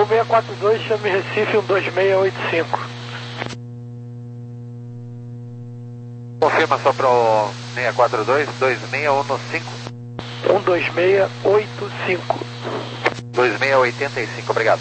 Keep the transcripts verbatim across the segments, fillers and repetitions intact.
Gol seis quatro dois, chame Recife um dois seis oito cinco. Confirma só para o seis quatro dois, dois seis um cinco. um dois seis oito cinco. dois seis oito cinco, obrigado.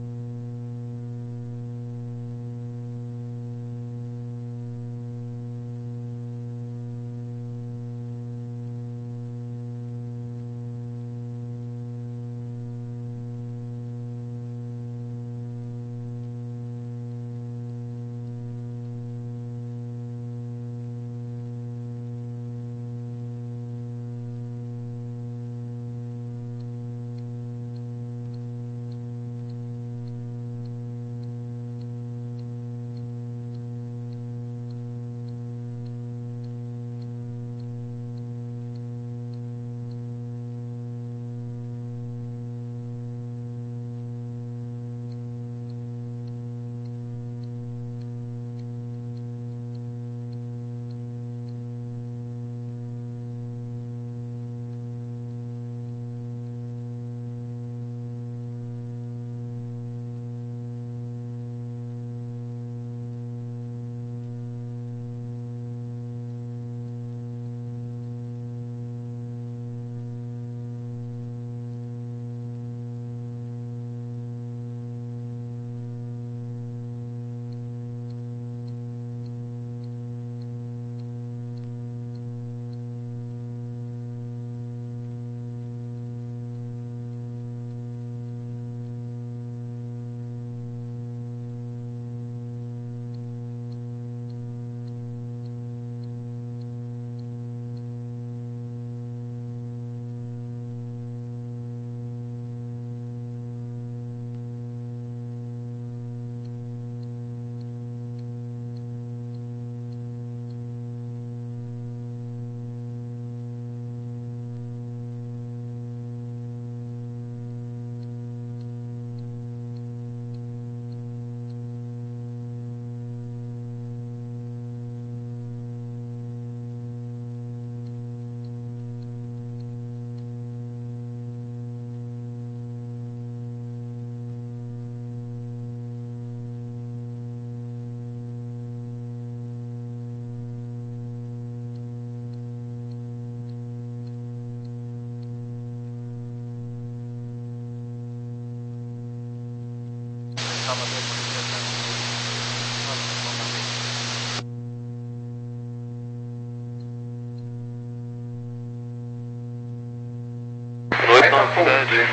Noite novidade.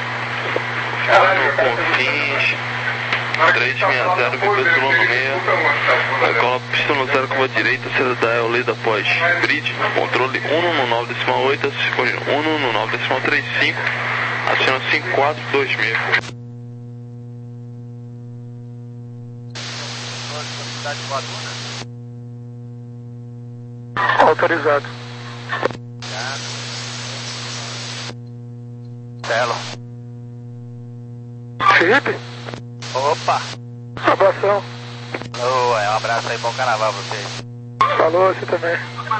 No Confins três seis zero, B P no meio. Cola pista no zero com a direita, C D é o lead após grid. Controle um no nove decimal oito, um no nove decimal trinta e cinco. Aciona cinco quatro dois seis. Autorizado. Telo. Felipe? Opa! Abração. Oh, é, um abraço aí, bom carnaval pra vocês. Falou, você também.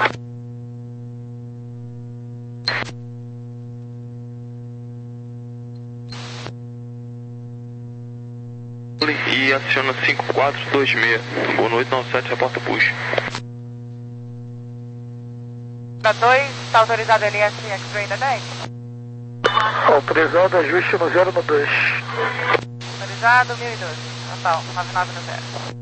E aciona cinco quatro dois seis. Boa noite, nove sete, reporta push. Da dois, está autorizado L S X-Ray da dez? Autorizado, ajuste no zero no dois. Autorizado mil e doze, Natal, nove nove no zero.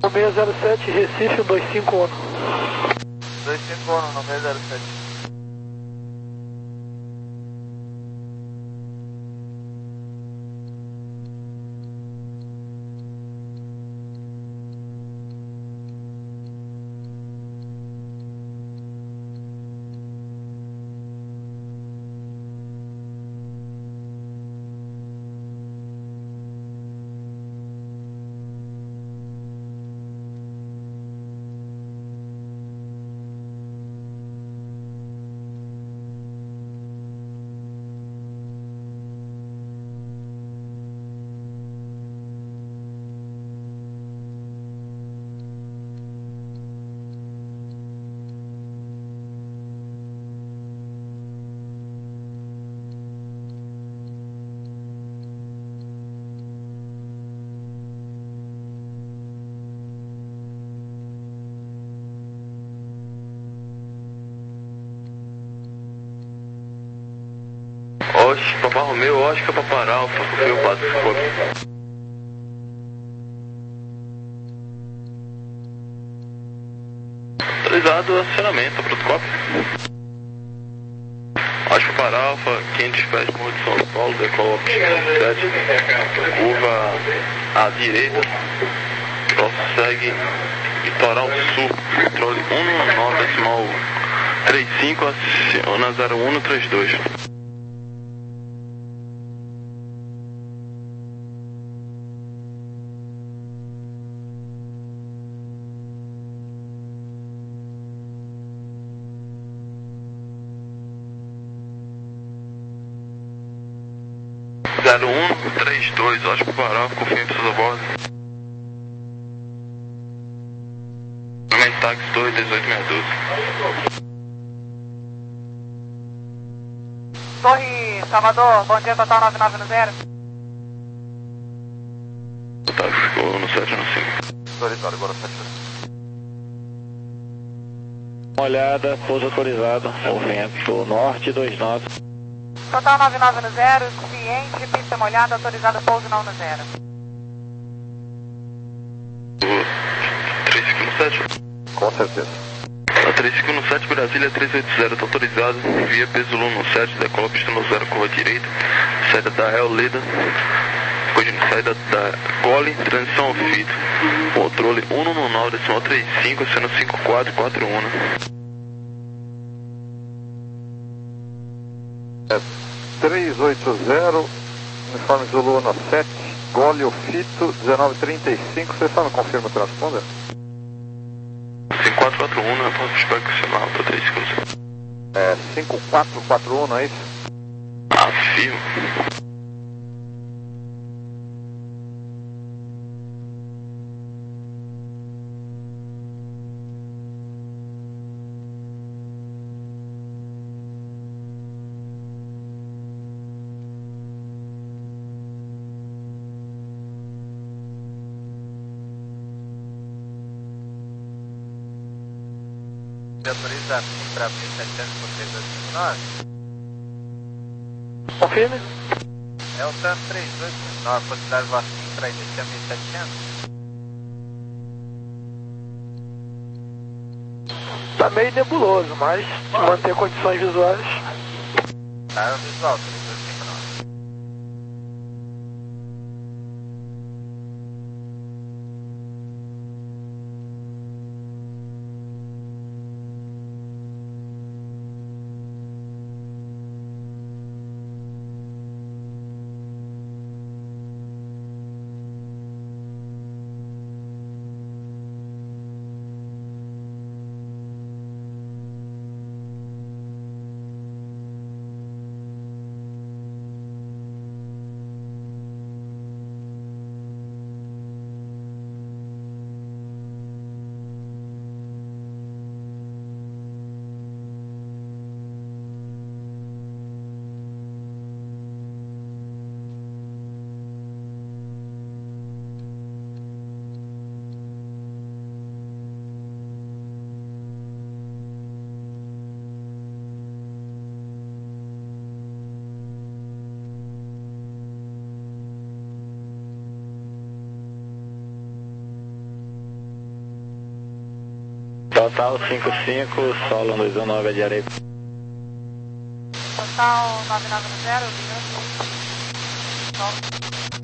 seis zero sete, Recife, dois cinco um. dois cinco um no seis zero sete. Oscar, Papa Romeu, Oscar, Papa Alfa, confirma o passo Scope. Autorizado o acionamento, protocolo. Oscar, Papa Alfa, quinhentos pés, Morro de São Paulo, decola pista sete, curva à direita, prossegue Litoral Sul, controle um nove decimal trinta e cinco, aciona zero um três dois. zero um três dois, Oscar Pará, confirme pessoas a bordo. Táxi dois, dezoito sessenta e dois. Torre Salvador, bom dia, total nove nove zero. Táxi ficou no sete no cinco. Autorizado, agora sete. Uma olhada, pouso autorizado, vento norte dois nove. Total nove nove zero, ciente, pista molhada, autorizado, pouso não no zero. três cinco sete. Com certeza. A três cinco sete, Brasília três oito zero, está autorizado. Via peso no sete, decola pista no zero, curva direita. Saída da El Leda. Saída da Gole, transição ao fito. Controle um no nove, decimal trinta e cinco, sendo cinco quatro quatro um. É três oito zero, uniforme Zulu no sete, Gole o fito, dezenove trinta e cinco, você só me confirma o transponder? cinco quatro quatro um, né? Posso esperar que o sinal para três cinco. É cinco quatro quatro um, não é isso? Afirmo. Autoriza para mil e setecentos por três dois cinco nove. Confirme. É o TAM três dois cinco nove, possibilidade de vacina para iniciar mil e setecentos. Tá meio nebuloso, mas se manter condições visuais. Tá, é o visual, três dois cinco nove. Total cinco cinco, solo dois um nove é de areia. Total nove nove zero, liga. Solo.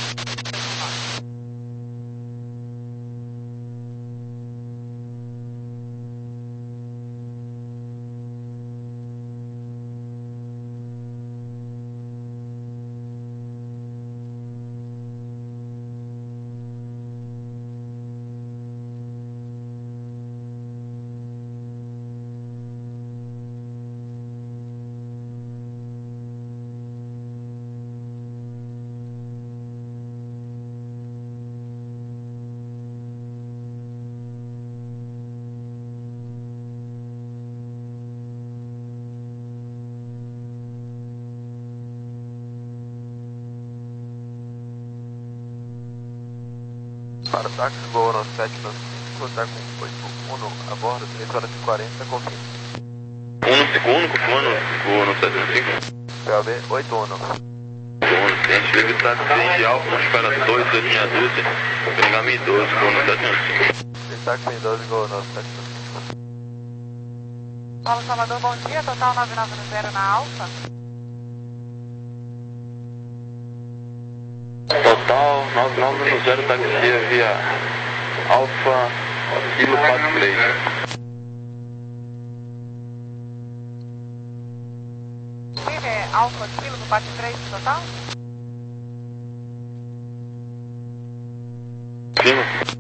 Para táxi, Gol no sete no cinco, está com oito um a bordo, três horas e quarenta, confirma. um no segundo, confirmando, Gol no sete no cinco. P A B oito um. Gol no sete, livre táxi de Alfa, espera dois, dois meia dúzia, Pergami doze, Gol no sete no cinco. Livre táxi em doze, Gol no sete no cinco. Paulo Salvador, bom dia, total nove nove zero na Alfa. Total nove nove zero, taxia via Alfa Kilo quatro três. Sim, é Alfa Kilo do quatro três total? Sim.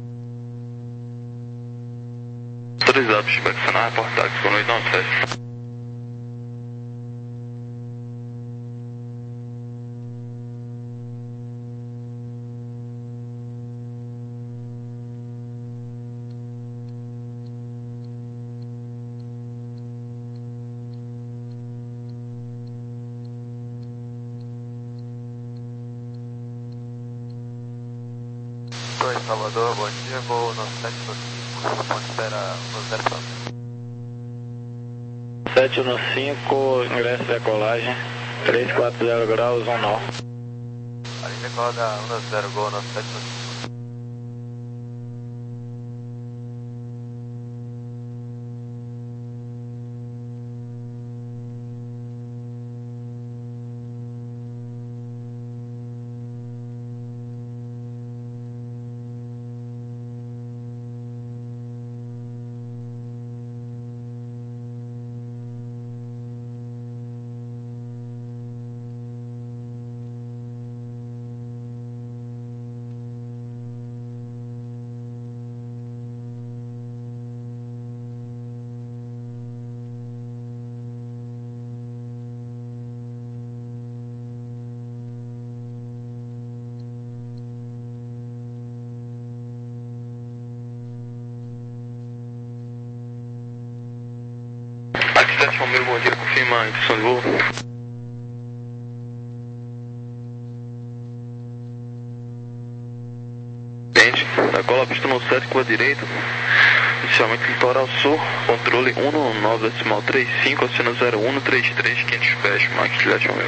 Autorizado para inspecionar, reportar que foi no oito nove sete. Oi, Salvador, bom dia, vou no sete no cinco, onde espera no zero sete no cinco, ingresso de decolagem, trezentos e quarenta graus, um nó. A linha decola um zero, Gol no sete no cinco. Aqui sete Palmeiro, bom dia, confirma a intenção de voo. Entende, decola pista no sete com a direita, inicialmente litoral sul, controle um no nove decimal trinta e cinco, acena zero um no trinta e três, quinhentos pés, Max sete Palmeiro.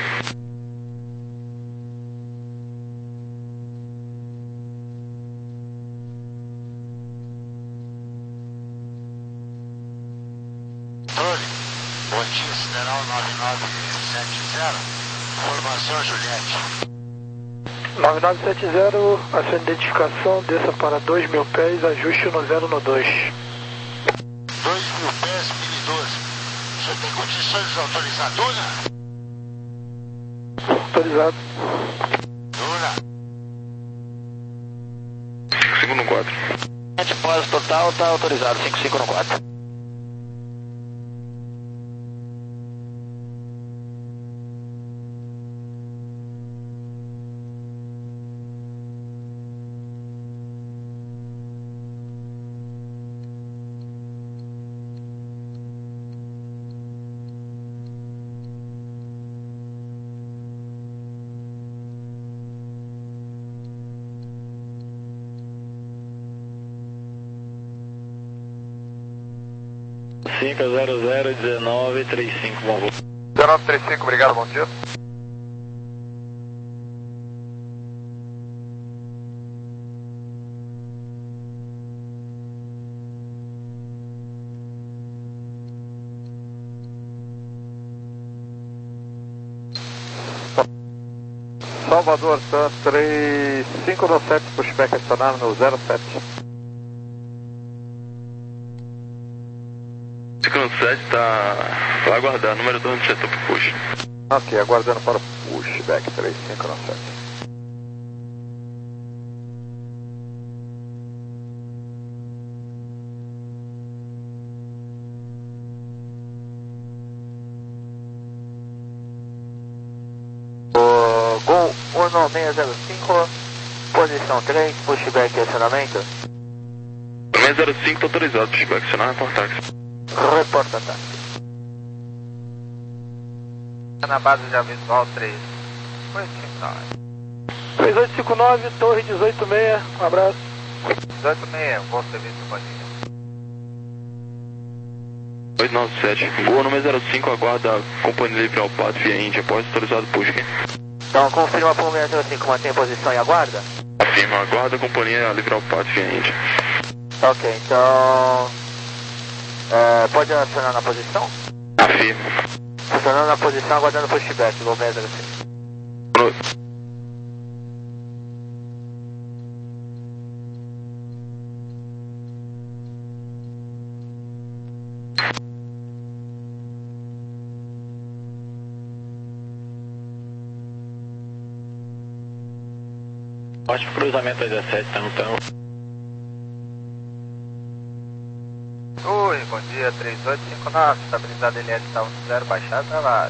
Bom dia, Sideral nove nove sete zero, formação Juliette. nove nove sete zero, a sua identificação, desça para dois mil pés, ajuste no zero no dois. dois mil pés, mil e doze. O senhor tem condições de autorizar Duna? Autorizado. Duna. cinco cinco no quatro. Depósito total, está autorizado, cinco cinco no quatro. cinco zero zero um nove três cinco, bom voo. zero nove três cinco, obrigado, bom dia. Salvador, Tan três cinco nove sete, pushback acionado no zero sete. cinco no sete tá... vai aguardar, número dois no setor pro push. Ok, aguardando para o pushback três cinco nove sete. Gol um seis zero cinco, posição três, pushback acionamento. seis zero cinco, tá autorizado, pushback acionar, reportar. Reporta táxi. Na base já visual três oito cinco nove. três oito cinco nove, torre dezoito seis, um abraço. dezoito seis, bom serviço, bom dia. oito nove sete, Gol número zero cinco, aguarda companhia livre ao pato via Índia, após autorizado push. Então confirma para o número zero cinco, mantém posição e aguarda? Afirma, aguarda companhia livre ao pato via Índia. Ok, então... É, pode acionar na posição? Afirma. Acionando na posição, aguardando pushback, Gol zero cinco. No... Acho que o cruzamento é dezessete, tá então. Oi, bom dia, três oito cinco nove, estabilizado L S tá um zero, baixado na base.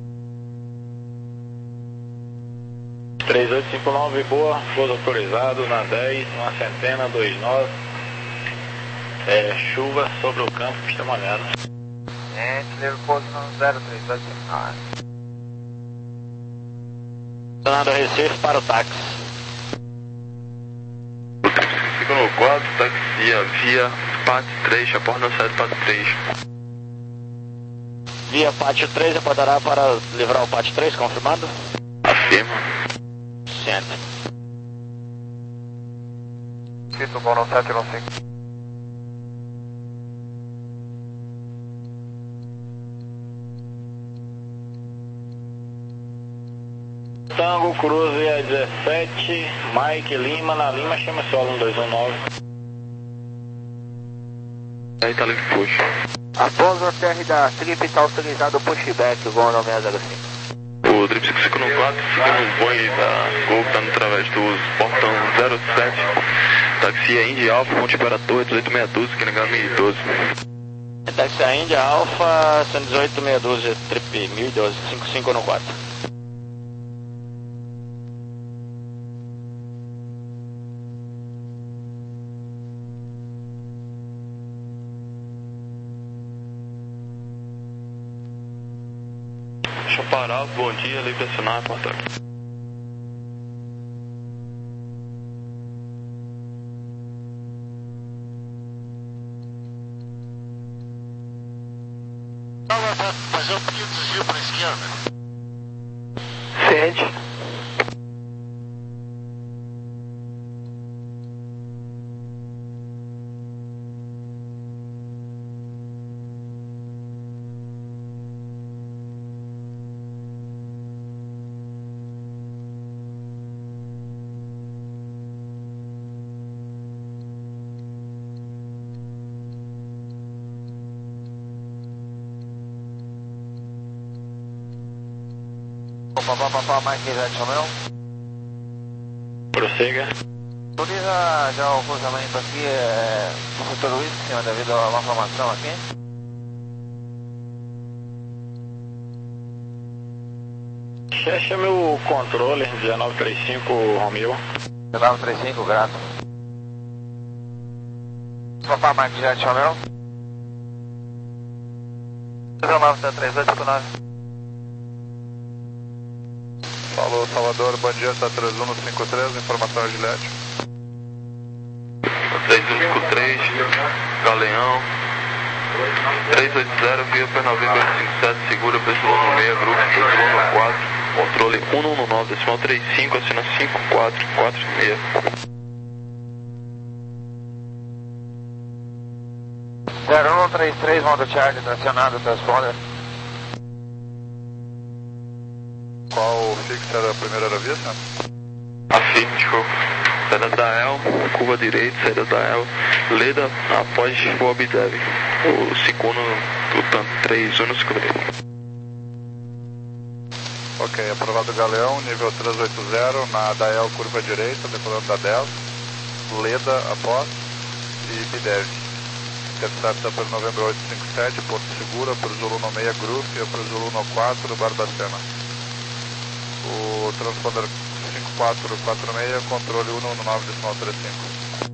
três oito cinco nove, boa, pouso autorizado na dez, uma centena, dois nove. É, chuva sobre o campo, pista molhada. Gente, livre pouso no zero três oito cinco nove. Fernando Recife para o táxi. cinco no quatro, taxia via Pátio três, a porta não sai do Pátio três. Via Pátio três, apontará para livrar o Pátio três, confirmado? Afirma. Senta. Cito bom no sete no cinco. Tango, Cruze a dezessete, Mike Lima, na Lima, chama solo um dois um nove. Aí tá livre push. Após o T R da Trip, está autorizado o pushback, Gol seis zero cinco. O Trip cinco cinco no quatro, seguindo o boi da Gol que tá no através do portão zero sete. Taxia Indy Alpha, ponte para a torre dezoito seis um, que negar mil e doze. Táxi a Índia Alfa, cento e dezoito, meia dúzia, Trip mil e doze, cinco cinco no quatro. Deixa eu parar, bom dia, livre acionar, reportar. Vai fazer um pequeno desvio para a esquerda. Ciente. Papapá, mais que já chamou? Prossiga. Autoriza já o cruzamento aqui, é, no setor Luiz, senhor, devido a uma formação aqui. Chame o controle, dezenove trinta e cinco, Romeu. dezenove trinta e cinco, grato. Papá, mais que já chamou? dezenove três oito cinco nove. Falou, Salvador, bom dia, tá três um cinco três, informação Gillette. três um cinco três, Galeão. três oito zero, via Pernambuco oito cinco sete, segura, decimal no meio, grupo, decimal no quatro, controle um um nove, decimal trinta e cinco, assina cinco quatro quatro seis. zero um três três, modo charge, tracionado, transponder. Qual fixe era a primeira aerovia, senhor? Afirme, desculpa. Saída da E L, curva direita, saída da E L, Leda após o Obdev. O segundo, o tanto três um no cinco três. Ok, aprovado o Galeão, nível trezentos e oitenta, na da E L, curva direita, decolando da dez, Leda após e Bidev. Intercepta para novembro oito cinco sete, Porto Segura, para o Zulu no seis Group e para o Zulu no quatro, Barbacena. O transponder cinco quatro quatro seis, controle um um nove decimal trinta e cinco.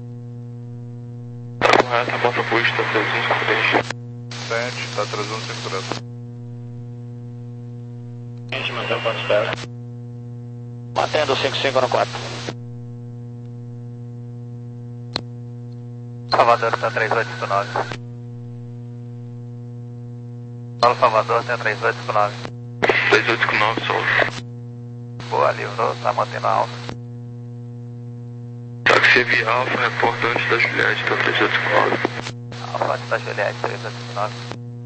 Tá correto, bota pista três um cinco três. Sente, tá três um cinco três. Gente, mantém o ponto de espera. Mantendo o cinco cinco no quatro. Salvador está três oito cinco nove. Paulo Salvador está três oito cinco nove. três oito cinco nove, solo. Boa, livrou, está mantendo a alta. Táxi via Alfa, reporta antes da Juliette, tá três oito cinco nove. Alfa antes da Juliette, três oito cinco nove.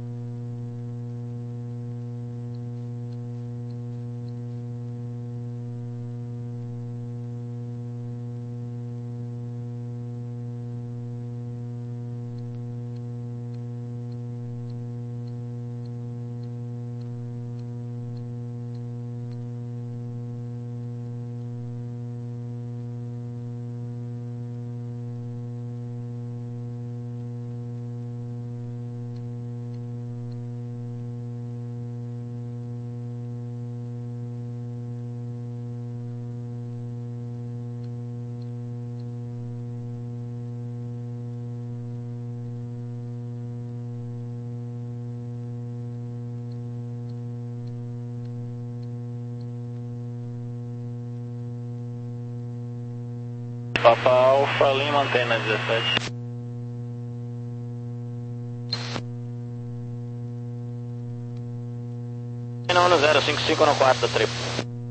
Papa Alfa, Lima, antena dezessete. Número zero cinco cinco no quatro da tribo.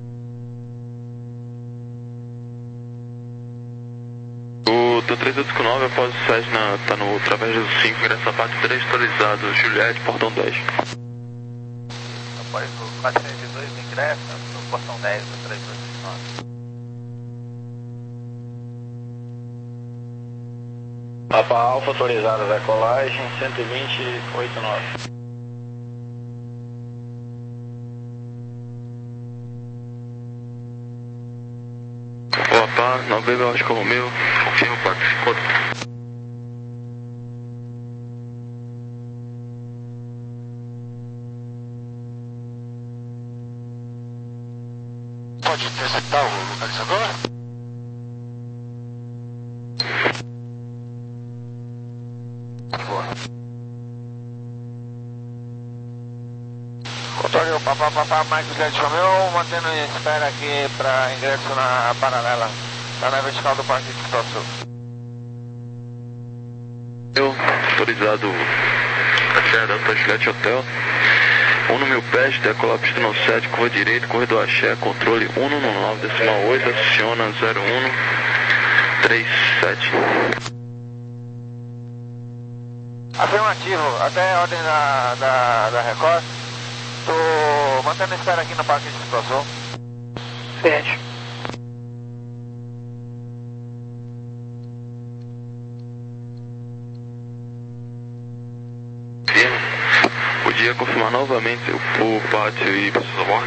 O teu três oito cinco nove após o Cessna tá no através do cinco, ingressa a parte três atualizado, Juliette, portão dez. Após o quatrocentos e dois ingressa no portão dez do três oito cinco nove. Papa Alfa, autorizada da colagem, cento e vinte e oito nove. Papa, Novembro Oscar Romeo, confirma o quatro. Pode interceptar o localizador? Controle o Papá Papá Mike Juliette Romeo, mantendo em espera aqui para ingresso na paralela, tá na vertical do Parque de Sul. Eu, autorizado da da Juliette Hotel, um no mil pés, decolar pista no sete, curva direita, corredor axé, controle um no nove decimal oito, aciona zero um três sete. Afirmativo, até a ordem da, da, da Record. Tô mantendo a espera aqui no parque de explosão. Sente. Podia confirmar novamente o pátio e pessoas a bordo?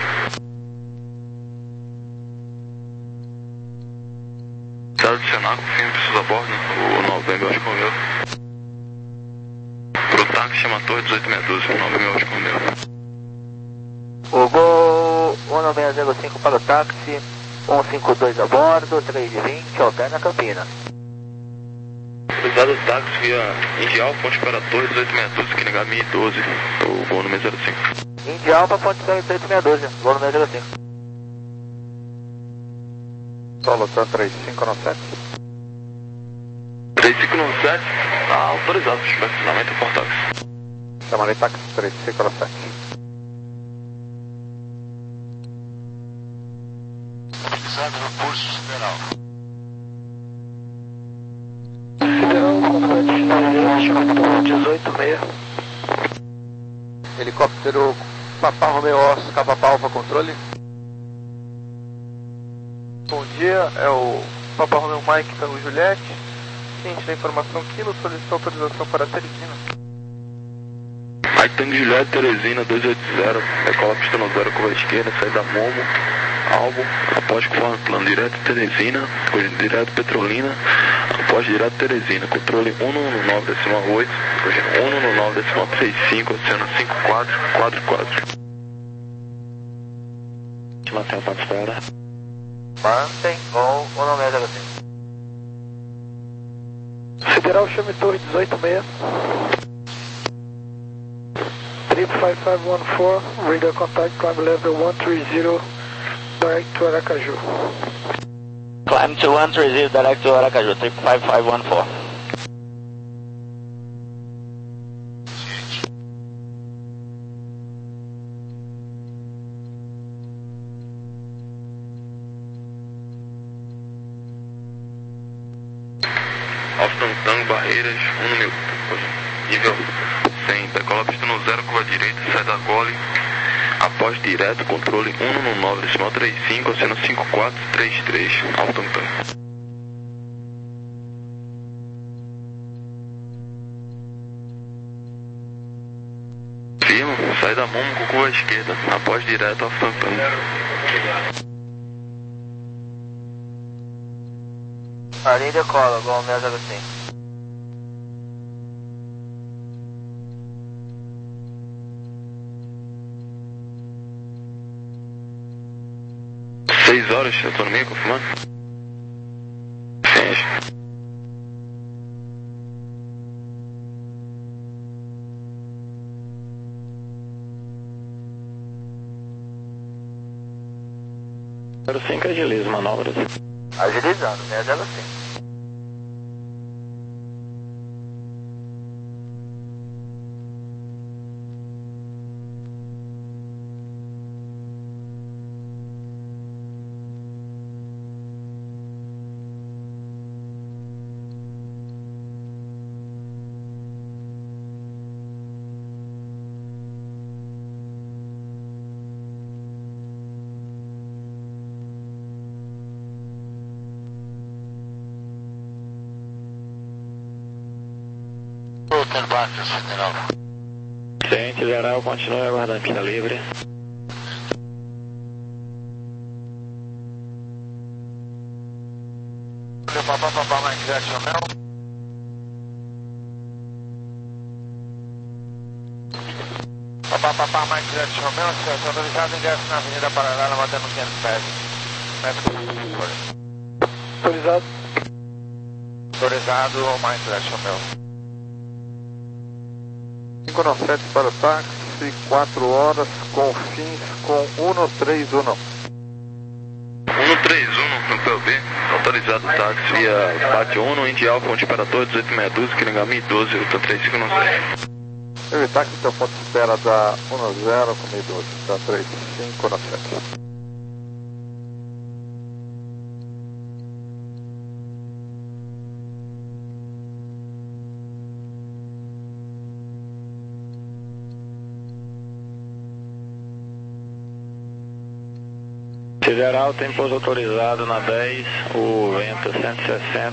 Dado adicionar, confirme pessoas a bordo, o novembro acho que é o meu. Pro táxi chama Torre dezoito seis doze, o novembro acho que é o meu. O Gol um seis zero cinco para o táxi, um cinco dois a bordo, três vinte, alterna Campinas. Autorizado o táxi via Indy Alfa, ponte para Torre dezoito seis doze, aqui na H M I doze, o voo número zero cinco. Indy Alfa, ponte para dezoito seis doze, voo número zero cinco. Solo tá três cinco no sete. três cinco no sete, tá autorizado, se tiver funcionamento por táxi. Chamarei táxi três cinco no sete. Utilizado no curso sideral. Sideral, dezoito seis. Helicóptero Papá Romeo Oscar, Papá Alfa, controle. dia, é o Papa Romeo Mike Tango Juliette. Ciente da informação, Kilo solicitou autorização para Teresina. Mike Tango Juliette, Teresina, dois oito zero, decola pista no zero, curva esquerda, saída Momo, Albo, após com plano direto Teresina, corrida direto Petrolina, após direto Teresina, controle um no nove decimal oito, corrida um no nove decimal trinta e cinco, oceano cinco quatro quatro quatro. Mantém o papo espera. Mantém ou um nove zero cinco. Federal chame torre dezoito seis. Trip cinco cinco um quatro, radar contact, climb level one three zero, direct to Aracaju. Climb to one three zero, direct to Aracaju, trip cinco cinco um quatro. Austin Tango, Barreiras, um no mil. Nível cem, decola pista no zero, curva direita, sai da gole. Após direto, controle um no nove decimal trinta e cinco, oceano cinco quatro três três, Austin Tango. Firma, sai da Momo com curva esquerda, após direto, Austin Tango. Ali decola, igual o meu zero cinco. seis horas de autonomia, confirmando? Fecha. zero cinco agiliza manobras. Agilizando, seis zero cinco. Barcas, Federal. Ciente, geral, continue aguardando pista livre. Papá, papá, Mike Jet Romeo. Papá, papá, Mike Jet Romeo, autorizado ingresso na Avenida Paralela, batendo quinhentos pés. Autorizado. Autorizado, Mike Jet Romeo. cinco nove sete para o táxi, quatro horas, com fins com um três um. um três um no P U B, autorizado táxi via Pátio um, Indy Alfa, Ponte Imperator, dezoito seis doze, Quilingami doze, oito três cinco nove. Eu táxi, então ponto de espera da um zero com mil e doze, da três cinco nove sete. Federal tem pouso autorizado na dez, o vento cento e sessenta.